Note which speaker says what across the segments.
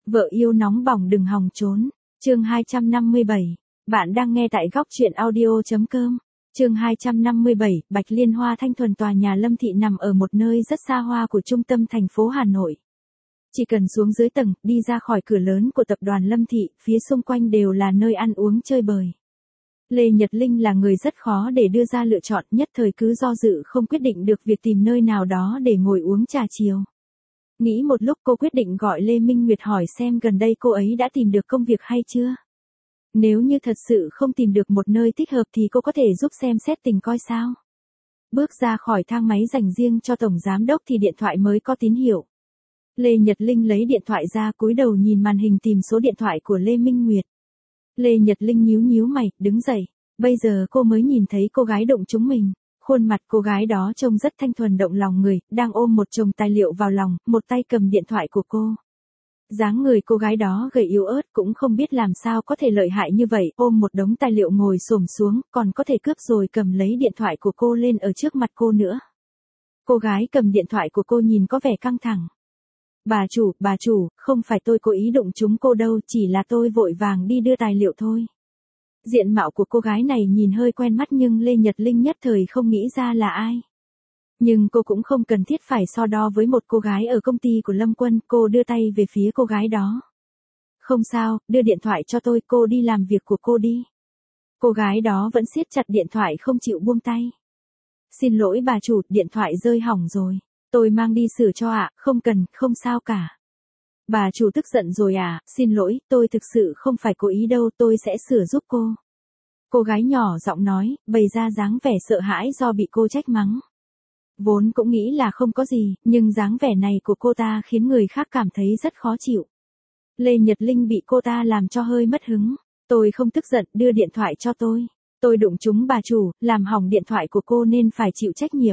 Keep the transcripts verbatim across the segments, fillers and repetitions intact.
Speaker 1: Vợ yêu nóng bỏng đừng hòng trốn. Chương hai trăm năm mươi bảy. Bạn đang nghe tại góc truyện audio chấm com. Chương hai trăm năm mươi bảy, Bạch Liên Hoa Thanh Thuần tòa nhà Lâm Thị nằm ở một nơi rất xa hoa của trung tâm thành phố Hà Nội. Chỉ cần xuống dưới tầng, đi ra khỏi cửa lớn của tập đoàn Lâm Thị, phía xung quanh đều là nơi ăn uống chơi bời. Lê Nhật Linh là người rất khó để đưa ra lựa chọn, nhất thời cứ do dự không quyết định được việc tìm nơi nào đó để ngồi uống trà chiều. Nghĩ một lúc cô quyết định gọi Lê Minh Nguyệt hỏi xem gần đây cô ấy đã tìm được công việc hay chưa. Nếu như thật sự không tìm được một nơi thích hợp thì cô có thể giúp xem xét tình coi sao. Bước ra khỏi thang máy dành riêng cho tổng giám đốc thì điện thoại mới có tín hiệu. Lê Nhật Linh lấy điện thoại ra cúi đầu nhìn màn hình tìm số điện thoại của Lê Minh Nguyệt. Lê Nhật Linh nhíu nhíu mày, đứng dậy. Bây giờ cô mới nhìn thấy cô gái đụng trúng mình. Khuôn mặt cô gái đó trông rất thanh thuần động lòng người, đang ôm một chồng tài liệu vào lòng, một tay cầm điện thoại của cô. Dáng người cô gái đó gầy yếu ớt cũng không biết làm sao có thể lợi hại như vậy, ôm một đống tài liệu ngồi xổm xuống, còn có thể cướp rồi cầm lấy điện thoại của cô lên ở trước mặt cô nữa. Cô gái cầm điện thoại của cô nhìn có vẻ căng thẳng. Bà chủ, bà chủ, không phải tôi cố ý đụng trúng cô đâu, chỉ là tôi vội vàng đi đưa tài liệu thôi. Diện mạo của cô gái này nhìn hơi quen mắt nhưng Lê Nhật Linh nhất thời không nghĩ ra là ai. Nhưng cô cũng không cần thiết phải so đo với một cô gái ở công ty của Lâm Quân, cô đưa tay về phía cô gái đó. Không sao, đưa điện thoại cho tôi, cô đi làm việc của cô đi. Cô gái đó vẫn siết chặt điện thoại không chịu buông tay. Xin lỗi bà chủ, điện thoại rơi hỏng rồi. Tôi mang đi sửa cho ạ, à, không cần, không sao cả. Bà chủ tức giận rồi à, xin lỗi, tôi thực sự không phải cố ý đâu, tôi sẽ sửa giúp cô. Cô gái nhỏ giọng nói, bày ra dáng vẻ sợ hãi do bị cô trách mắng. Vốn cũng nghĩ là không có gì, nhưng dáng vẻ này của cô ta khiến người khác cảm thấy rất khó chịu. Lê Nhật Linh bị cô ta làm cho hơi mất hứng. Tôi không tức giận, đưa điện thoại cho tôi. Tôi đụng trúng bà chủ, làm hỏng điện thoại của cô nên phải chịu trách nhiệm.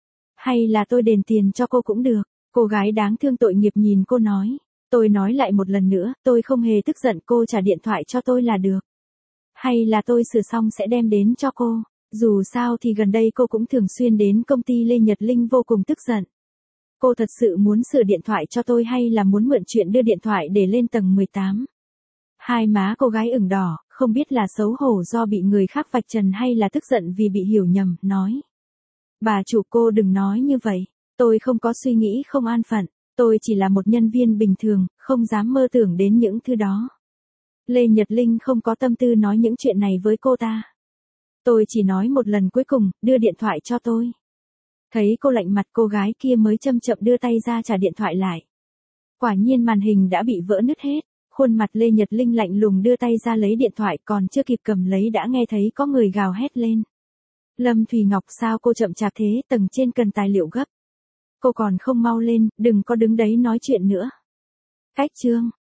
Speaker 1: Hay là tôi đền tiền cho cô cũng được. Cô gái đáng thương tội nghiệp nhìn cô nói. Tôi nói lại một lần nữa, tôi không hề tức giận, cô trả điện thoại cho tôi là được. Hay là tôi sửa xong sẽ đem đến cho cô. Dù sao thì gần đây cô cũng thường xuyên đến công ty. Lê Nhật Linh vô cùng tức giận. Cô thật sự muốn sửa điện thoại cho tôi hay là muốn mượn chuyện đưa điện thoại để lên tầng mười tám? Hai má cô gái ửng đỏ, không biết là xấu hổ do bị người khác vạch trần hay là tức giận vì bị hiểu nhầm, nói. Bà chủ, cô đừng nói như vậy. Tôi không có suy nghĩ không an phận. Tôi chỉ là một nhân viên bình thường, không dám mơ tưởng đến những thứ đó. Lê Nhật Linh không có tâm tư nói những chuyện này với cô ta. Tôi chỉ nói một lần cuối cùng, đưa điện thoại cho tôi. Thấy cô lạnh mặt, cô gái kia mới chậm chậm đưa tay ra trả điện thoại lại. Quả nhiên màn hình đã bị vỡ nứt hết. Khuôn mặt Lê Nhật Linh lạnh lùng đưa tay ra lấy điện thoại, còn chưa kịp cầm lấy đã nghe thấy có người gào hét lên. Lâm Thùy Ngọc, sao cô chậm chạp thế, tầng trên cần tài liệu gấp. Cô còn không mau lên, đừng có đứng đấy nói chuyện nữa. Cách chương.